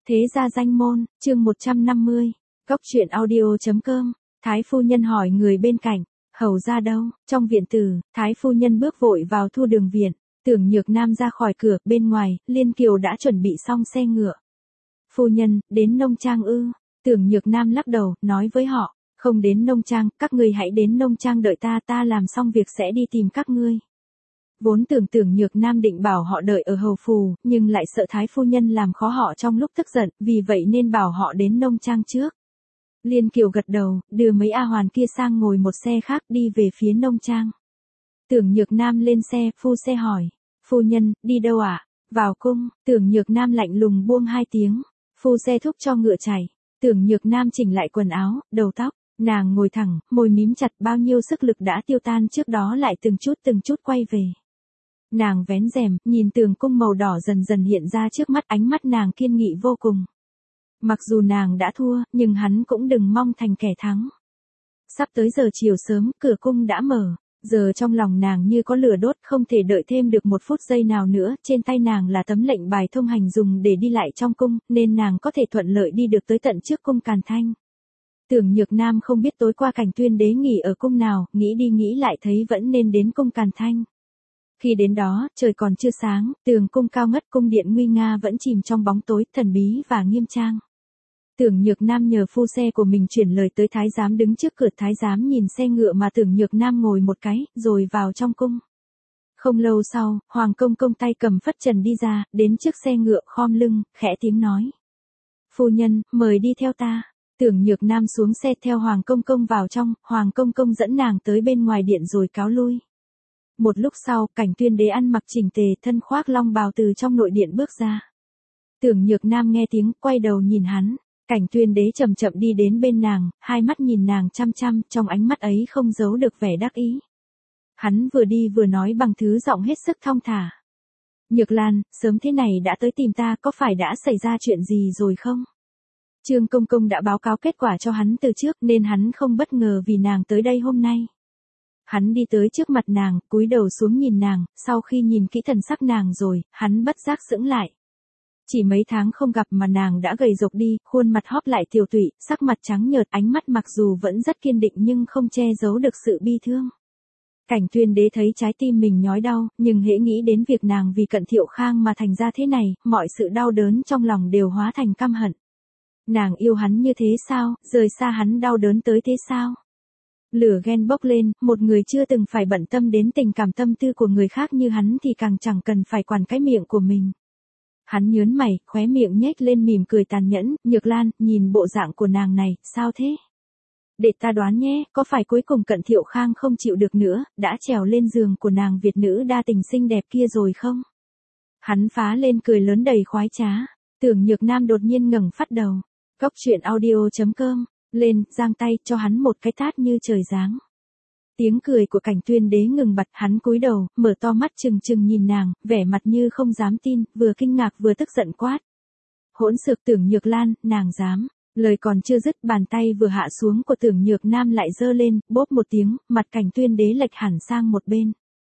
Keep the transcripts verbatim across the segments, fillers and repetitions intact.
Thế gia danh môn, chương một trăm năm mươi, Cốc truyện audio.com, Thái phu nhân hỏi người bên cạnh, hầu ra đâu, trong viện tử, Thái phu nhân bước vội vào thu đường viện, Tưởng Nhược Nam ra khỏi cửa, bên ngoài, Liên Kiều đã chuẩn bị xong xe ngựa. Phu nhân, đến nông trang ư, Tưởng Nhược Nam lắc đầu, nói với họ, không đến nông trang, các ngươi hãy đến nông trang đợi ta, ta làm xong việc sẽ đi tìm các ngươi. Vốn tưởng Tưởng Nhược Nam định bảo họ đợi ở hầu phủ, nhưng lại sợ Thái phu nhân làm khó họ trong lúc tức giận, vì vậy nên bảo họ đến nông trang trước. Liên Kiều gật đầu, đưa mấy A Hoàn kia sang ngồi một xe khác đi về phía nông trang. Tưởng Nhược Nam lên xe, phu xe hỏi, phu nhân, đi đâu ạ? À? Vào cung, Tưởng Nhược Nam lạnh lùng buông hai tiếng, phu xe thúc cho ngựa chạy. Tưởng Nhược Nam chỉnh lại quần áo, đầu tóc, nàng ngồi thẳng, môi mím chặt, bao nhiêu sức lực đã tiêu tan trước đó lại từng chút từng chút quay về. Nàng vén rèm, nhìn tường cung màu đỏ dần dần hiện ra trước mắt, ánh mắt nàng kiên nghị vô cùng. Mặc dù nàng đã thua, nhưng hắn cũng đừng mong thành kẻ thắng. Sắp tới giờ chiều sớm, cửa cung đã mở, giờ trong lòng nàng như có lửa đốt, không thể đợi thêm được một phút giây nào nữa, trên tay nàng là tấm lệnh bài thông hành dùng để đi lại trong cung, nên nàng có thể thuận lợi đi được tới tận trước cung Càn Thanh. Tưởng Nhược Nam không biết tối qua Cảnh Tuyên đế nghỉ ở cung nào, nghĩ đi nghĩ lại thấy vẫn nên đến cung Càn Thanh. Khi đến đó, trời còn chưa sáng, tường cung cao ngất, cung điện nguy nga vẫn chìm trong bóng tối, thần bí và nghiêm trang. Tưởng Nhược Nam nhờ phu xe của mình chuyển lời tới thái giám đứng trước cửa, thái giám nhìn xe ngựa mà Tưởng Nhược Nam ngồi một cái, rồi vào trong cung. Không lâu sau, Hoàng công công tay cầm phất trần đi ra, đến trước xe ngựa khom lưng, khẽ tiếng nói. Phu nhân, mời đi theo ta. Tưởng Nhược Nam xuống xe theo Hoàng công công vào trong, Hoàng công công dẫn nàng tới bên ngoài điện rồi cáo lui. Một lúc sau, Cảnh Tuyên đế ăn mặc chỉnh tề, thân khoác long bào từ trong nội điện bước ra. Tưởng Nhược Nam nghe tiếng, quay đầu nhìn hắn. Cảnh Tuyên đế chậm chậm đi đến bên nàng, hai mắt nhìn nàng chăm chăm, trong ánh mắt ấy không giấu được vẻ đắc ý. Hắn vừa đi vừa nói bằng thứ giọng hết sức thong thả. Nhược Lan, sớm thế này đã tới tìm ta, có phải đã xảy ra chuyện gì rồi không? Trương công công đã báo cáo kết quả cho hắn từ trước, nên hắn không bất ngờ vì nàng tới đây hôm nay. Hắn đi tới trước mặt nàng, cúi đầu xuống nhìn nàng, sau khi nhìn kỹ thần sắc nàng rồi, hắn bất giác sững lại. Chỉ mấy tháng không gặp mà nàng đã gầy rộc đi, khuôn mặt hóp lại tiều tụy, sắc mặt trắng nhợt, ánh mắt mặc dù vẫn rất kiên định nhưng không che giấu được sự bi thương. Cảnh Tuyên đế thấy trái tim mình nhói đau, nhưng hễ nghĩ đến việc nàng vì Cận Thiệu Khang mà thành ra thế này, mọi sự đau đớn trong lòng đều hóa thành căm hận. Nàng yêu hắn như thế sao, rời xa hắn đau đớn tới thế sao? Lửa ghen bốc lên, một người chưa từng phải bận tâm đến tình cảm tâm tư của người khác như hắn thì càng chẳng cần phải quản cái miệng của mình. Hắn nhớn mày, khóe miệng nhếch lên mỉm cười tàn nhẫn, Nhược Lan, nhìn bộ dạng của nàng này, sao thế? Để ta đoán nhé, có phải cuối cùng Cận Thiệu Khang không chịu được nữa, đã trèo lên giường của nàng Việt nữ đa tình xinh đẹp kia rồi không? Hắn phá lên cười lớn đầy khoái trá, Tưởng Nhược Nam đột nhiên ngẩng phát đầu. Cốc truyện audio.com, lên, giang tay, cho hắn một cái tát như trời giáng. Tiếng cười của Cảnh Tuyên đế ngừng bặt, hắn cúi đầu, mở to mắt trừng trừng nhìn nàng, vẻ mặt như không dám tin, vừa kinh ngạc vừa tức giận quát. Hỗn xược Tưởng Nhược Lan, nàng dám. Lời còn chưa dứt, bàn tay vừa hạ xuống của Tưởng Nhược Nam lại giơ lên, bốp một tiếng, mặt Cảnh Tuyên đế lệch hẳn sang một bên.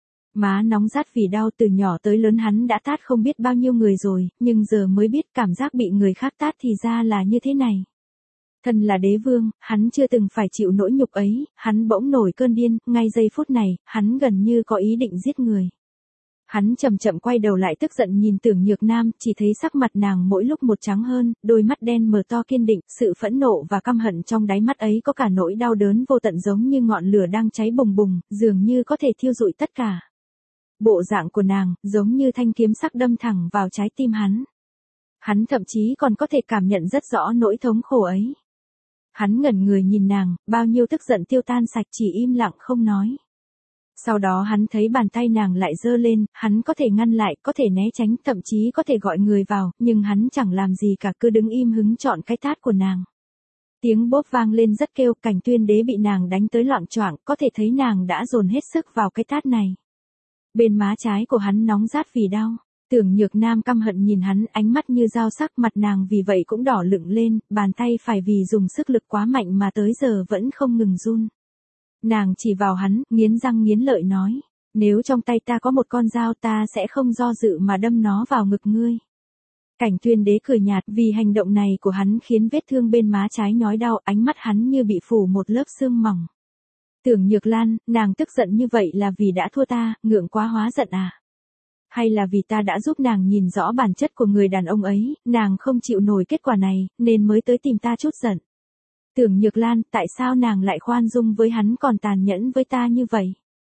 Má nóng rát vì đau, từ nhỏ tới lớn hắn đã tát không biết bao nhiêu người rồi, nhưng giờ mới biết cảm giác bị người khác tát thì ra là như thế này. Thân là đế vương, hắn chưa từng phải chịu nỗi nhục ấy, hắn bỗng nổi cơn điên, ngay giây phút này, hắn gần như có ý định giết người. Hắn chậm chậm quay đầu lại tức giận nhìn Tưởng Nhược Nam, chỉ thấy sắc mặt nàng mỗi lúc một trắng hơn, đôi mắt đen mờ to kiên định, sự phẫn nộ và căm hận trong đáy mắt ấy có cả nỗi đau đớn vô tận giống như ngọn lửa đang cháy bùng bùng, dường như có thể thiêu rụi tất cả. Bộ dạng của nàng, giống như thanh kiếm sắc đâm thẳng vào trái tim hắn. Hắn thậm chí còn có thể cảm nhận rất rõ nỗi thống khổ ấy. Hắn ngẩn người nhìn nàng, bao nhiêu tức giận tiêu tan sạch, chỉ im lặng không nói. Sau đó hắn thấy bàn tay nàng lại giơ lên, hắn có thể ngăn lại, có thể né tránh, thậm chí có thể gọi người vào, nhưng hắn chẳng làm gì cả, cứ đứng im hứng chọn cái tát của nàng. Tiếng bốp vang lên rất kêu, Cảnh Tuyên đế bị nàng đánh tới loạng choạng, có thể thấy nàng đã dồn hết sức vào cái tát này. Bên má trái của hắn nóng rát vì đau. Tưởng Nhược Nam căm hận nhìn hắn, ánh mắt như dao sắc, mặt nàng vì vậy cũng đỏ lựng lên, bàn tay phải vì dùng sức lực quá mạnh mà tới giờ vẫn không ngừng run. Nàng chỉ vào hắn, nghiến răng nghiến lợi nói, nếu trong tay ta có một con dao ta sẽ không do dự mà đâm nó vào ngực ngươi. Cảnh Tuyên Đế cười nhạt, vì hành động này của hắn khiến vết thương bên má trái nhói đau, ánh mắt hắn như bị phủ một lớp sương mỏng. Tưởng Nhược Lan, nàng tức giận như vậy là vì đã thua ta, ngượng quá hóa giận à? Hay là vì ta đã giúp nàng nhìn rõ bản chất của người đàn ông ấy, nàng không chịu nổi kết quả này, nên mới tới tìm ta chút giận. Tưởng Nhược Lan, tại sao nàng lại khoan dung với hắn còn tàn nhẫn với ta như vậy?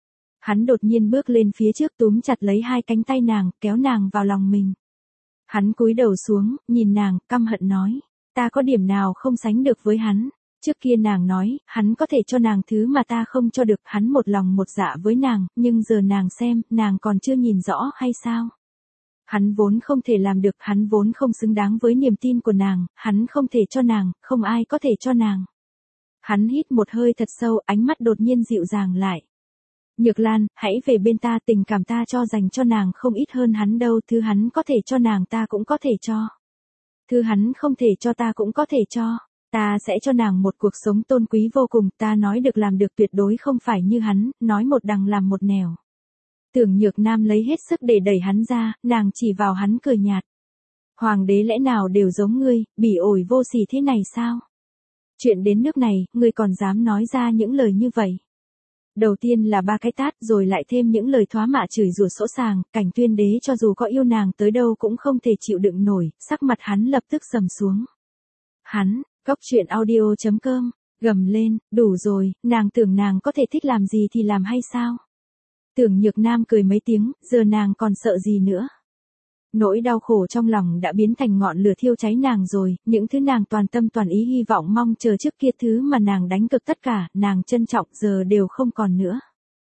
Hắn đột nhiên bước lên phía trước túm chặt lấy hai cánh tay nàng, kéo nàng vào lòng mình. Hắn cúi đầu xuống, nhìn nàng, căm hận nói, ta có điểm nào không sánh được với hắn? Trước kia nàng nói, hắn có thể cho nàng thứ mà ta không cho được, hắn một lòng một dạ với nàng, nhưng giờ nàng xem, nàng còn chưa nhìn rõ hay sao? Hắn vốn không thể làm được, hắn vốn không xứng đáng với niềm tin của nàng, hắn không thể cho nàng, không ai có thể cho nàng. Hắn hít một hơi thật sâu, ánh mắt đột nhiên dịu dàng lại. Nhược Lan, hãy về bên ta, tình cảm ta cho dành cho nàng không ít hơn hắn đâu, thứ hắn có thể cho nàng ta cũng có thể cho. Thứ hắn không thể cho ta cũng có thể cho. Ta sẽ cho nàng một cuộc sống tôn quý vô cùng, ta nói được làm được, tuyệt đối không phải như hắn, nói một đằng làm một nẻo. Tưởng Nhược Nam lấy hết sức để đẩy hắn ra, nàng chỉ vào hắn cười nhạt. Hoàng đế lẽ nào đều giống ngươi, bỉ ổi vô sỉ thế này sao? Chuyện đến nước này, ngươi còn dám nói ra những lời như vậy? Đầu tiên là ba cái tát, rồi lại thêm những lời thoá mạ chửi rủa sỗ sàng, Cảnh Tuyên Đế cho dù có yêu nàng tới đâu cũng không thể chịu đựng nổi, sắc mặt hắn lập tức sầm xuống. Hắn, Cốc truyện audio chấm com, gầm lên, đủ rồi, nàng tưởng nàng có thể thích làm gì thì làm hay sao? Tưởng Nhược Nam cười mấy tiếng, giờ nàng còn sợ gì nữa? Nỗi đau khổ trong lòng đã biến thành ngọn lửa thiêu cháy nàng rồi, những thứ nàng toàn tâm toàn ý hy vọng mong chờ trước kia, thứ mà nàng đánh cực tất cả, nàng trân trọng giờ đều không còn nữa.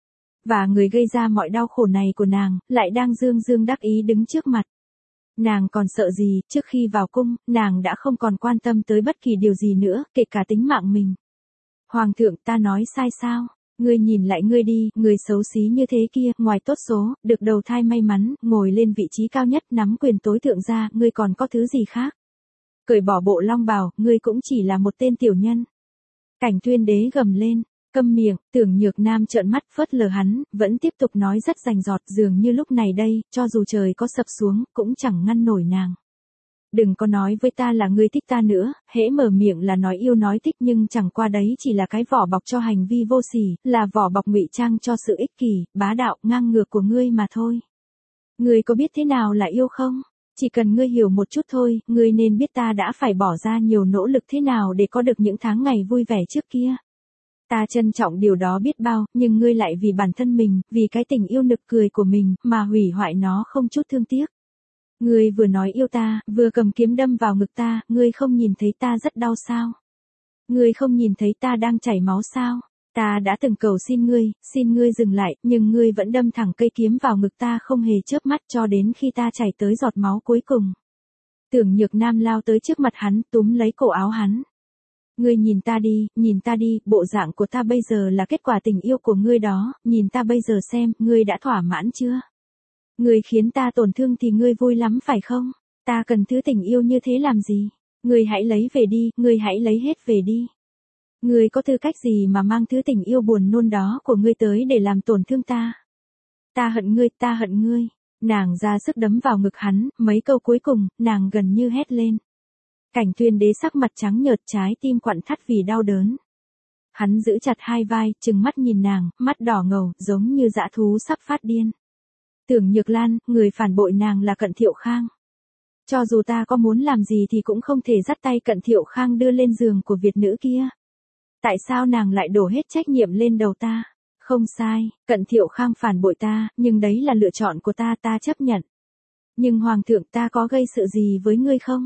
Và người gây ra mọi đau khổ này của nàng, lại đang dương dương đắc ý đứng trước mặt. Nàng còn sợ gì, trước khi vào cung, nàng đã không còn quan tâm tới bất kỳ điều gì nữa, kể cả tính mạng mình. Hoàng thượng, ta nói sai sao? Ngươi nhìn lại ngươi đi, người xấu xí như thế kia, ngoài tốt số, được đầu thai may mắn, ngồi lên vị trí cao nhất, nắm quyền tối thượng ra, ngươi còn có thứ gì khác? Cởi bỏ bộ long bào, ngươi cũng chỉ là một tên tiểu nhân. Cảnh Tuyên Đế gầm lên, câm miệng. Tưởng Nhược Nam trợn mắt phớt lờ hắn, vẫn tiếp tục nói rất rành rọt, dường như lúc này đây, cho dù trời có sập xuống, cũng chẳng ngăn nổi nàng. Đừng có nói với ta là ngươi thích ta nữa, hễ mở miệng là nói yêu nói thích, nhưng chẳng qua đấy chỉ là cái vỏ bọc cho hành vi vô sỉ, là vỏ bọc ngụy trang cho sự ích kỷ, bá đạo, ngang ngược của ngươi mà thôi. Ngươi có biết thế nào là yêu không? Chỉ cần ngươi hiểu một chút thôi, ngươi nên biết ta đã phải bỏ ra nhiều nỗ lực thế nào để có được những tháng ngày vui vẻ trước kia. Ta trân trọng điều đó biết bao, nhưng ngươi lại vì bản thân mình, vì cái tình yêu nực cười của mình, mà hủy hoại nó không chút thương tiếc. Ngươi vừa nói yêu ta, vừa cầm kiếm đâm vào ngực ta, ngươi không nhìn thấy ta rất đau sao? Ngươi không nhìn thấy ta đang chảy máu sao? Ta đã từng cầu xin ngươi, xin ngươi dừng lại, nhưng ngươi vẫn đâm thẳng cây kiếm vào ngực ta không hề chớp mắt cho đến khi ta chảy tới giọt máu cuối cùng. Tưởng Nhược Nam lao tới trước mặt hắn, túm lấy cổ áo hắn. Ngươi nhìn ta đi, nhìn ta đi, bộ dạng của ta bây giờ là kết quả tình yêu của ngươi đó, nhìn ta bây giờ xem, ngươi đã thỏa mãn chưa? Ngươi khiến ta tổn thương thì ngươi vui lắm phải không? Ta cần thứ tình yêu như thế làm gì? Ngươi hãy lấy về đi, ngươi hãy lấy hết về đi. Ngươi có tư cách gì mà mang thứ tình yêu buồn nôn đó của ngươi tới để làm tổn thương ta? Ta hận ngươi, ta hận ngươi. Nàng ra sức đấm vào ngực hắn, mấy câu cuối cùng, nàng gần như hét lên. Cảnh Tuyên Đế sắc mặt trắng nhợt, trái tim quặn thắt vì đau đớn. Hắn giữ chặt hai vai, trừng mắt nhìn nàng, mắt đỏ ngầu, giống như dã thú sắp phát điên. Tưởng Nhược Lan, người phản bội nàng là Cận Thiệu Khang. Cho dù ta có muốn làm gì thì cũng không thể dắt tay Cận Thiệu Khang đưa lên giường của Việt nữ kia. Tại sao nàng lại đổ hết trách nhiệm lên đầu ta? Không sai, Cận Thiệu Khang phản bội ta, nhưng đấy là lựa chọn của ta, ta chấp nhận. Nhưng Hoàng thượng, ta có gây sự gì với ngươi không?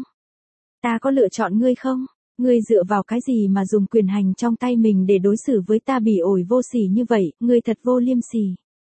Ta có lựa chọn ngươi không? Ngươi dựa vào cái gì mà dùng quyền hành trong tay mình để đối xử với ta bỉ ổi vô sỉ như vậy, ngươi thật vô liêm sỉ.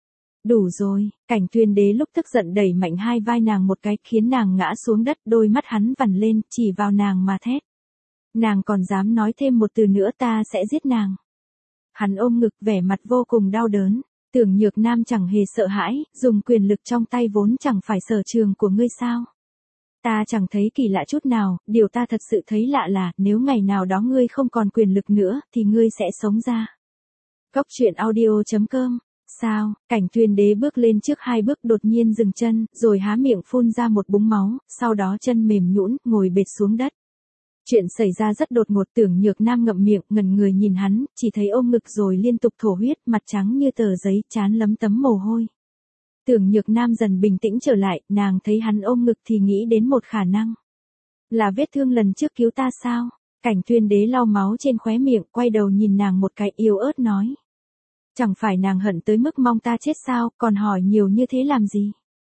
Đủ rồi, Cảnh Tuyên Đế lúc tức giận đẩy mạnh hai vai nàng một cái, khiến nàng ngã xuống đất, đôi mắt hắn vằn lên, chỉ vào nàng mà thét. Nàng còn dám nói thêm một từ nữa, ta sẽ giết nàng. Hắn ôm ngực, vẻ mặt vô cùng đau đớn. Tưởng Nhược Nam chẳng hề sợ hãi, dùng quyền lực trong tay vốn chẳng phải sở trường của ngươi sao? Ta chẳng thấy kỳ lạ chút nào, điều ta thật sự thấy lạ là, nếu ngày nào đó ngươi không còn quyền lực nữa, thì ngươi sẽ sống ra. Cốc truyện audio chấm com Sao? Cảnh Tuyên Đế bước lên trước hai bước đột nhiên dừng chân, rồi há miệng phun ra một búng máu, sau đó chân mềm nhũn, ngồi bệt xuống đất. Chuyện xảy ra rất đột ngột, Tưởng Nhược Nam ngậm miệng, ngẩn người nhìn hắn, chỉ thấy ôm ngực rồi liên tục thổ huyết, mặt trắng như tờ giấy, trán lấm tấm mồ hôi. Tưởng Nhược Nam dần bình tĩnh trở lại, nàng thấy hắn ôm ngực thì nghĩ đến một khả năng. Là vết thương lần trước cứu ta sao? Cảnh Tuyên Đế lau máu trên khóe miệng, quay đầu nhìn nàng một cái yếu ớt nói. Chẳng phải nàng hận tới mức mong ta chết sao, còn hỏi nhiều như thế làm gì?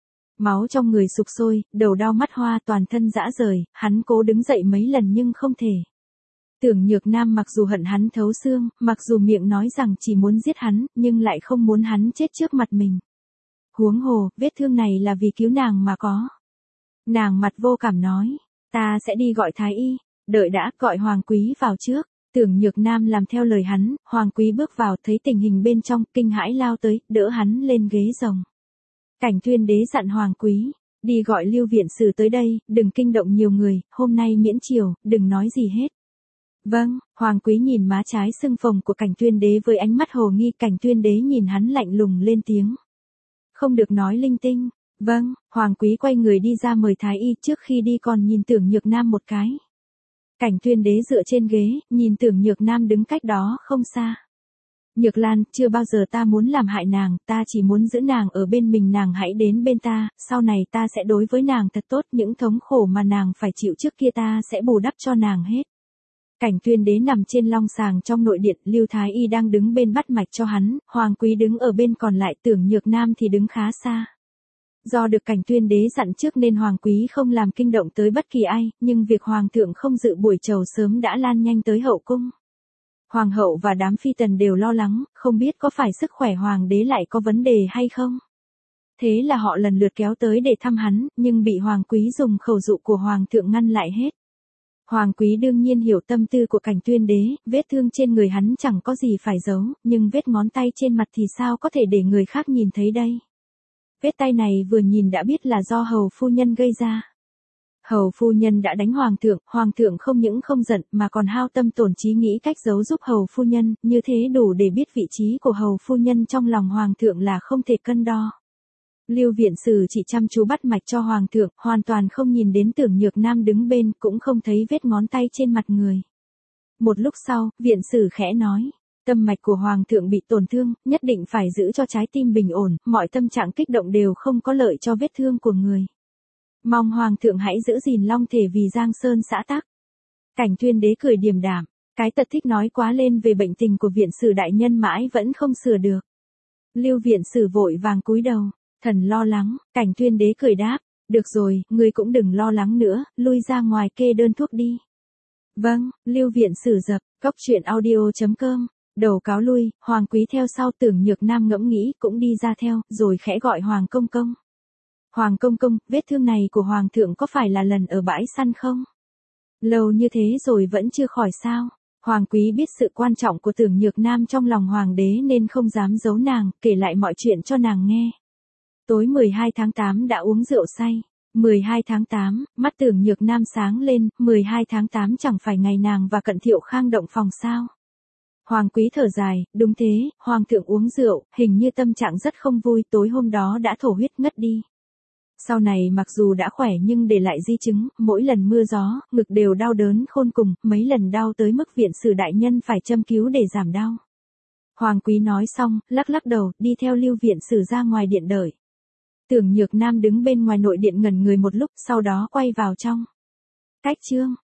Máu trong người sục sôi, đầu đau mắt hoa, toàn thân rã rời, hắn cố đứng dậy mấy lần nhưng không thể. Tưởng Nhược Nam mặc dù hận hắn thấu xương, mặc dù miệng nói rằng chỉ muốn giết hắn, nhưng lại không muốn hắn chết trước mặt mình. Huống hồ, vết thương này là vì cứu nàng mà có. Nàng mặt vô cảm nói, ta sẽ đi gọi thái y, đợi đã, gọi Hoàng Quý vào trước. Tưởng Nhược Nam làm theo lời hắn, Hoàng Quý bước vào, thấy tình hình bên trong, kinh hãi lao tới, đỡ hắn lên ghế rồng. Cảnh Tuyên Đế dặn Hoàng Quý, đi gọi Lưu viện sử tới đây, đừng kinh động nhiều người, hôm nay miễn chiều, đừng nói gì hết. Vâng, Hoàng Quý nhìn má trái sưng phồng của Cảnh Tuyên Đế với ánh mắt hồ nghi, Cảnh Tuyên Đế nhìn hắn lạnh lùng lên tiếng. Không được nói linh tinh. Vâng, Hoàng Quý quay người đi ra mời thái y, trước khi đi còn nhìn Tưởng Nhược Nam một cái. Cảnh Tuyên Đế dựa trên ghế, nhìn Tưởng Nhược Nam đứng cách đó không xa. Nhược Lan, chưa bao giờ ta muốn làm hại nàng, ta chỉ muốn giữ nàng ở bên mình, nàng hãy đến bên ta, sau này ta sẽ đối với nàng thật tốt, những thống khổ mà nàng phải chịu trước kia ta sẽ bù đắp cho nàng hết. Cảnh Tuyên Đế nằm trên long sàng trong nội điện, Lưu Thái Y đang đứng bên bắt mạch cho hắn, Hoàng Quý đứng ở bên còn lại, Tưởng Nhược Nam thì đứng khá xa. Do được Cảnh Tuyên Đế dặn trước nên Hoàng Quý không làm kinh động tới bất kỳ ai, nhưng việc Hoàng thượng không dự buổi chầu sớm đã lan nhanh tới hậu cung. Hoàng hậu và đám phi tần đều lo lắng, không biết có phải sức khỏe Hoàng đế lại có vấn đề hay không. Thế là họ lần lượt kéo tới để thăm hắn, nhưng bị Hoàng Quý dùng khẩu dụ của Hoàng thượng ngăn lại hết. Hoàng Quý đương nhiên hiểu tâm tư của Cảnh Tuyên Đế, vết thương trên người hắn chẳng có gì phải giấu, nhưng vết ngón tay trên mặt thì sao có thể để người khác nhìn thấy đây. Vết tay này vừa nhìn đã biết là do hầu phu nhân gây ra. Hầu phu nhân đã đánh hoàng thượng, hoàng thượng không những không giận mà còn hao tâm tổn trí nghĩ cách giấu giúp hầu phu nhân, như thế đủ để biết vị trí của hầu phu nhân trong lòng hoàng thượng là không thể cân đo. Lưu viện sử chỉ chăm chú bắt mạch cho hoàng thượng, hoàn toàn không nhìn đến Tưởng Nhược Nam đứng bên, cũng không thấy vết ngón tay trên mặt người. Một lúc sau, viện sử khẽ nói. Tâm mạch của Hoàng thượng bị tổn thương, nhất định phải giữ cho trái tim bình ổn, mọi tâm trạng kích động đều không có lợi cho vết thương của người. Mong Hoàng thượng hãy giữ gìn long thể vì Giang Sơn xã tắc. Cảnh Tuyên Đế cười điềm đạm, cái tật thích nói quá lên về bệnh tình của viện sử đại nhân mãi vẫn không sửa được. Lưu viện sử vội vàng cúi đầu, thần lo lắng, Cảnh Tuyên Đế cười đáp, được rồi, ngươi cũng đừng lo lắng nữa, lui ra ngoài kê đơn thuốc đi. Vâng, Lưu viện sử dập, góc truyện audio chấm com. Đầu cáo lui, Hoàng Quý theo sau, Tưởng Nhược Nam ngẫm nghĩ cũng đi ra theo, rồi khẽ gọi Hoàng Công Công. Hoàng Công Công, vết thương này của Hoàng thượng có phải là lần ở bãi săn không? Lâu như thế rồi vẫn chưa khỏi sao? Hoàng Quý biết sự quan trọng của Tưởng Nhược Nam trong lòng Hoàng đế nên không dám giấu nàng, kể lại mọi chuyện cho nàng nghe. Tối mười hai tháng tám đã uống rượu say. mười hai tháng tám, mắt Tưởng Nhược Nam sáng lên, mười hai tháng tám chẳng phải ngày nàng và Cận Thiệu Khang động phòng sao? Hoàng Quý thở dài, đúng thế, Hoàng thượng uống rượu, hình như tâm trạng rất không vui, tối hôm đó đã thổ huyết ngất đi. Sau này mặc dù đã khỏe nhưng để lại di chứng, mỗi lần mưa gió, ngực đều đau đớn khôn cùng, mấy lần đau tới mức viện sử đại nhân phải châm cứu để giảm đau. Hoàng Quý nói xong, lắc lắc đầu, đi theo Lưu viện sử ra ngoài điện đợi. Tưởng Nhược Nam đứng bên ngoài nội điện ngẩn người một lúc, sau đó quay vào trong. Cách chương